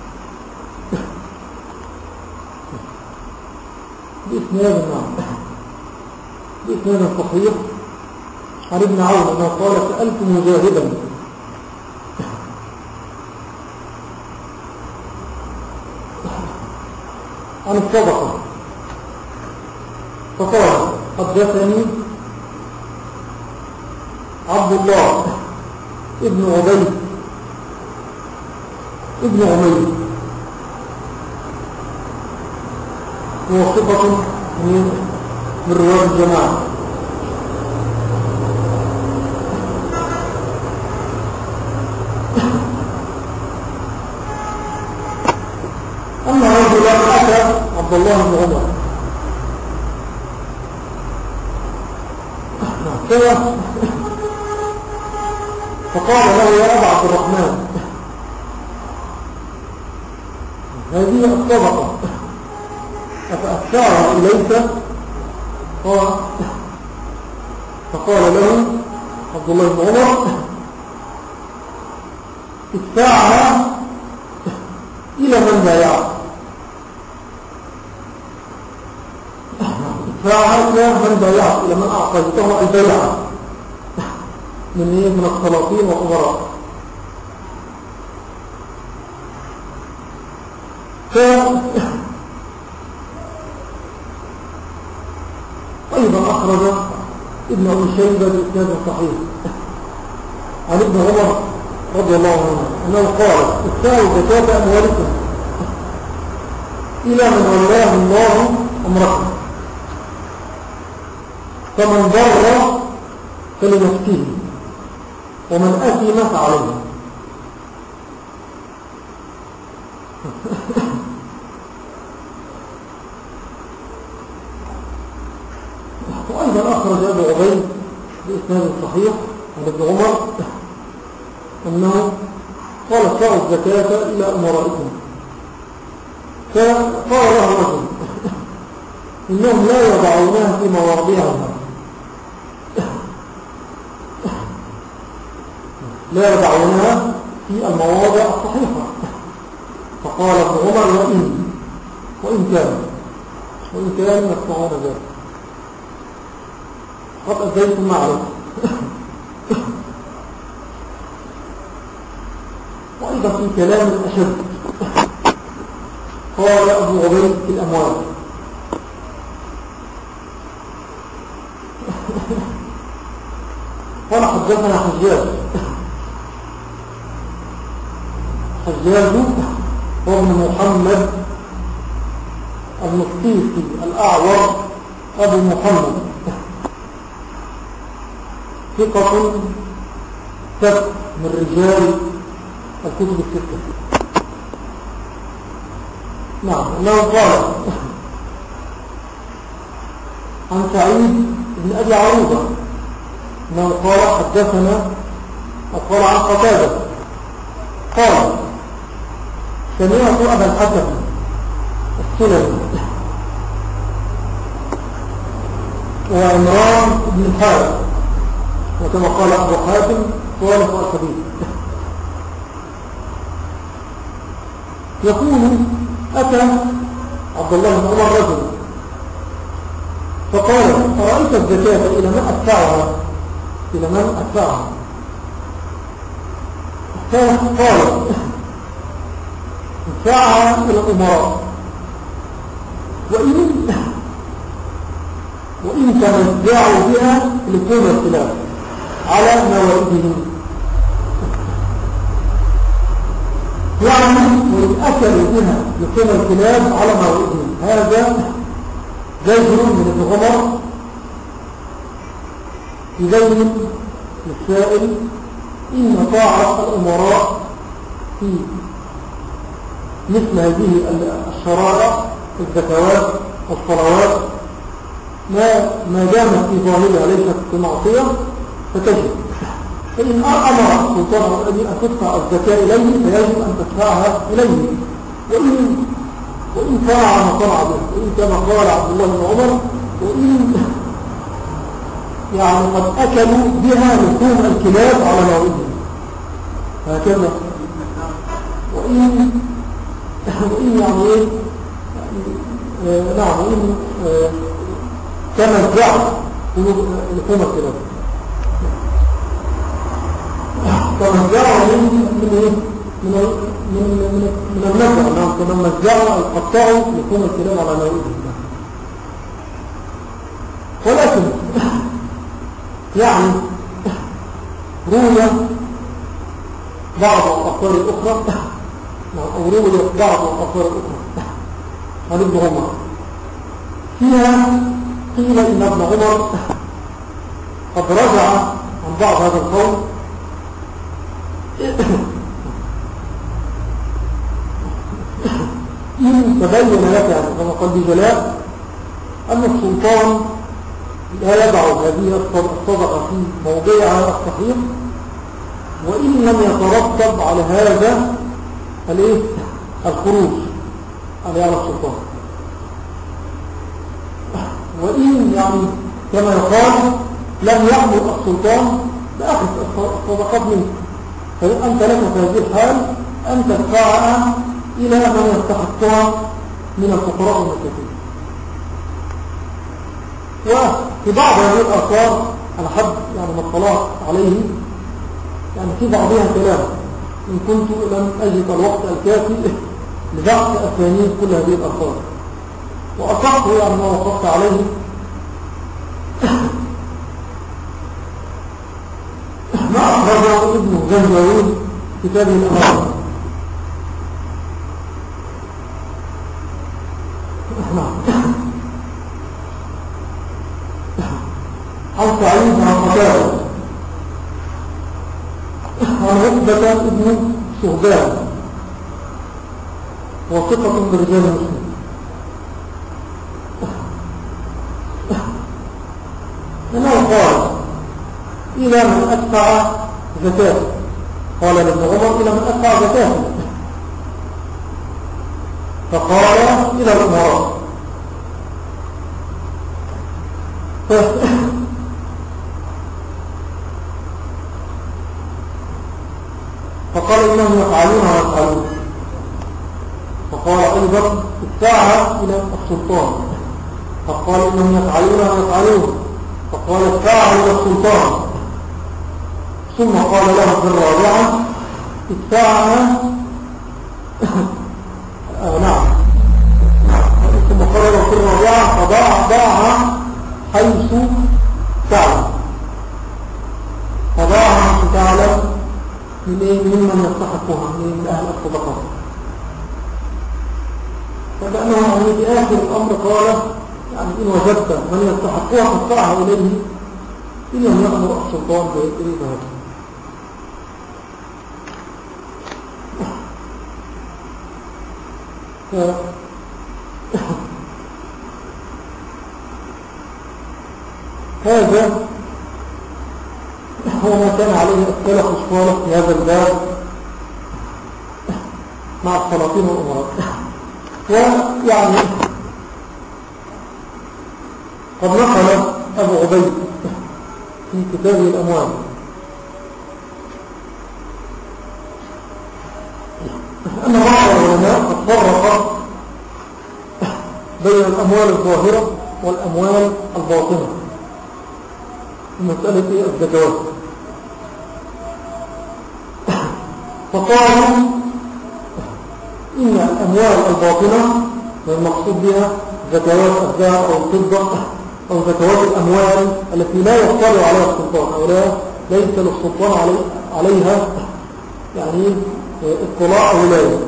بإسناد صحيح عن ابن عون أنه قال سألت مجاهدا عن الصدقة فقال حدثني عبد الله ابن عبيد ابن عمير هو ثقة من رواه الجماعة أن رجلا أتى عبد الله بن عمر فقال له يا أبا عبد الرحمن هذه الصدقة أفأدفعها إليك؟ فقال له عبد الله بن عمر ادفعها إلى من بايعك، ادفعها إلى من بايعك، إلى من أعطيته البيعة من السلاطين والأمراء. أيضا أخرج ابن أبي شيبة بإسناد صحيح عن ابن عمر رضي الله عنه أنه قال ادفعوا زكاة أموالكم إلى من ولاه الله أمركم، فمن ضر فلنفسه ومن أثم فعليه. وأيضا أخرج أبو عبيد بإسناد صحيح عن ابن عمر أنه قال ادفعوا الزكاة إلى أمرائكم، فقال له رجل إنهم لا يضعونها في مواضعها، لا يضعونها في المواضع الصحيحة. فقال ابن عمر وإني وإن كانوا يسمعون ذلك قد أديت المعرفة. وأيضا في كلام الأشد قال أبو عبيد في الأموال قال حدثنا حجاج هو ابن محمد المصيفي الأعور أبو محمد ثقة ثبت من رجال الكتب الستة. نعم أنه قال عن سعيد بن أبي عروبة أنه قال حدثنا وقال عن قتادة قال سمعت أبا الحسن السلمي وعمران بن الحارث وكما قال أبو حاتم صالح وأسبيل يقول أتى عبد الله بن عمر رجل فقال أرأيت الزكاة إلى من أدفعها قال ادفعها إلى الأمراء وإن تمتعوا بها لكون الخلاف على موائدهم يعني وإن أكلوا بها لكون الخلاف على موائدهم. هذا زجر من ابن عمر يبين للسائل إن طاعة الأمراء في مثل هذه الشرائع الزكوات والصلوات ما دامت في ظاهرها ليست في معصية فتجب. فإن أمر السلطان أن تدفع الزكاة إليه فيجب أن تدفعها إليه وإن فعل ما صنع به وإن كما قال عبد الله بن عمر وإن يعني قد أكلوا بها لحوم الكلاب على موعدهم هكذا وإن يعني ايه نعم وإن كما الزعم لحوم الكلاب كما الزعم من النزع نعم كما الزعم يقطعوا لحوم الكلاب على موعدهم. ولكن يعني روي بعض الأخبار الأخرى أو روي بعض الأخبار الأخرى عن ابن عمر فيها قيل إن ابن عمر قد رجع عن بعض هذا القول إن تبين لك يعني كما قال بجلاء أن السلطان لا يضع هذه الصدقة في موضعها الصحيح وإن لم يترتب على هذا الخروج على السلطان وإن يعني كما يقال لم يأمر السلطان بأخذ الصدقات منه فأنت لك في هذه الحال أن تدفعها إلى من يستحقها من الفقراء والمساكين. وفي بعض هذه الآثار على حد يعني ما اطلعت عليه يعني في بعضها كلام إن كنت لم أجد الوقت الكافي لبحث أسانيد كل هذه الآثار وأصحته يعني ما وقفت عليه ما أخرجه ابن جنجاوي كتابه الأمانة عن سعيد عن قتادة عن عقبة ابن شهبان وثقة من رجال مسلم انه قال الى من ادفع زكاة قال لابن عمر الى من ادفع زكاة فقال الى الامراء فقال إنهم يفعلون ويفعلون فقال أيضا ادفعها إلى السلطان، فقال إنهم يفعلون فقال ادفعها إلى السلطان، ثم قال له في الرابعة ادفعها نعم، ثم قال له في الرابعة فضعها حيث تعلم، فضعها حيث تعلم ممن يستحقها من أهل الصدقات. فكأنه يعني في آخر الأمر قال يعني إن وجدت من يستحقها فادفعها إليه إن لم يأمر السلطان بهذا. هذا هو ما كان عليه السلف الصالح في هذا الباب مع السلاطين والأمراء. ويعني قد نقل أبو عبيد في كتابه الأموال أن بعض العلماء قد فرق بين الأموال الظاهرة والأموال الباطنة في مسألة الزكوات، فقالوا إن الأموال الباطنة والمقصود بها زكوات الذهب أو الفضة أو زكوات الأموال التي لا يطلع عليها السلطان أو ليس للسلطان عليها يعني اطلاع أو ولاية،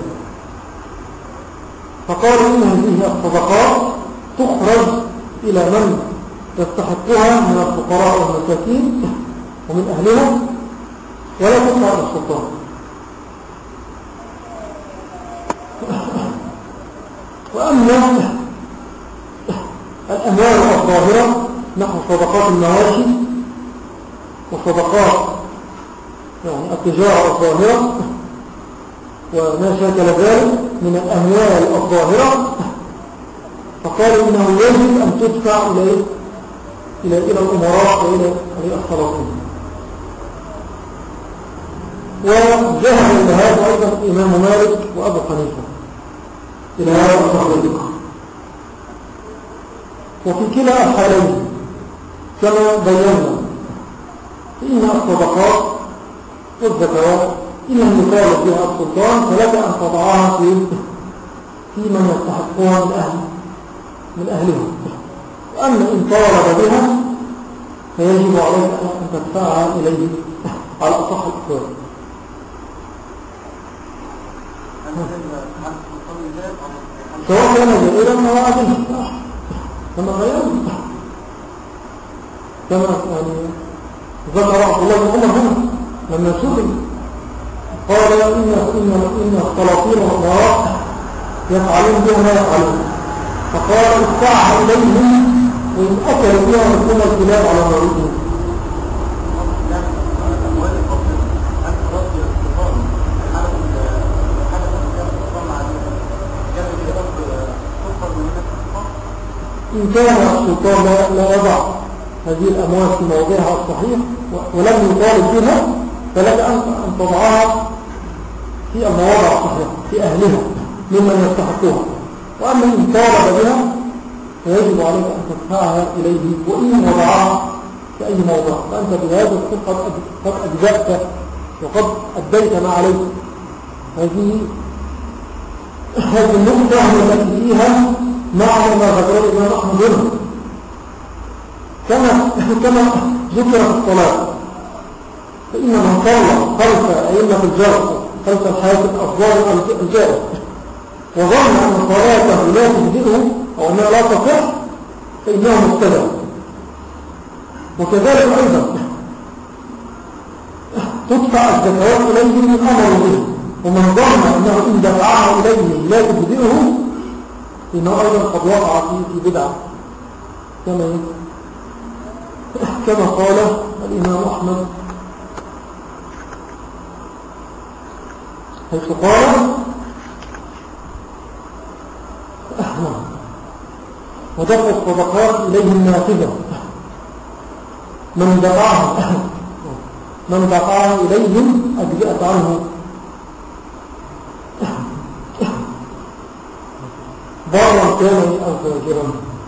فقالوا إن هذه الصدقات تخرج إلى من يستحقها من الفقراء والمساكين ومن أهلها ولا تطلع للسلطان. وأما الأموال الظاهرة نحو صدقات المواشي وصدقات يعني التجارة الظاهرة وما شاكل ذلك من الأموال الظاهرة، فقالوا إنه يجب أن تدفع إلى الأمراء وإلى السلاطين. وذهب إلى هذا أيضا الإمام مالك وأبو حنيفة إلى هذا التحقيق. وفي كلا الحالين كما بينا فإن الصدقات والزكوات إن لم يطالب بها السلطان فلك أن تضعها في من يستحقها من أهلها، وأما إن طالب بها فيجب عليك أن تدفعها إليه على أصح الأقوال. سواء كان جائلا أو عادلا كما غيرنا، كما يعني ذكر عبد الله بن عمر هنا لما سئل قال إن السلاطين والأمراء يفعلون بها ما يفعلون، فقال ادفعها إليهم وإن أكلوا بها يكون الكلاب على مريضهم. إن كان السلطان لا يضع هذه الأموال في موضعها الصحيح ولم يطالب بها فلك أن تضعها في المواضع الصحيحة في أهلها ممن يستحقوها، وأما إن طالب بها فيجب عليك أن تدفعها إليه وإن وضعها في أي موضع، فأنت بهذا قد أجزأت وقد أديت ما عليك. هذه النقطة هي التي فيها معنى ما ذكره الإمام أحمد هنا كما ذكر في الصلاة، فإن من صلى خلف أئمة الجار خلف الحاكم الظالم الجائر وظن أن صلاته لا تجزئه أو أنها لا تصح فإنه مبتدع. وكذلك أيضا تدفع الزكوات إليه من أمر به، ومن ظن أنه إن دفعها إليه لا تجزئه إنه أيضا قد وقع في بدعة كما قال الإمام أحمد حيث قال ودفع الصدقات إليه النافذة من دفعها إليهم أجزأت عنه. بارا كان أو فاجرا.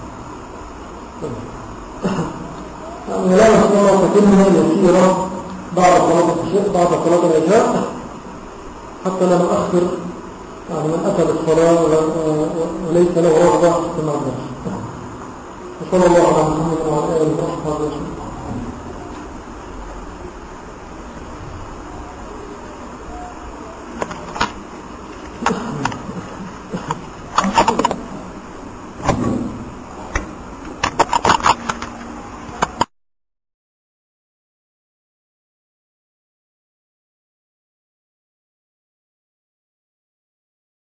يعني لا نسأل الله تكلمة يسيرة بعد صلاة العشاء حتى لا نؤخر يعني من أتى بالصلاة وليس له رغبة في المعرفة. وصلى الله على محمد وعلى آله وصحبه وسلم.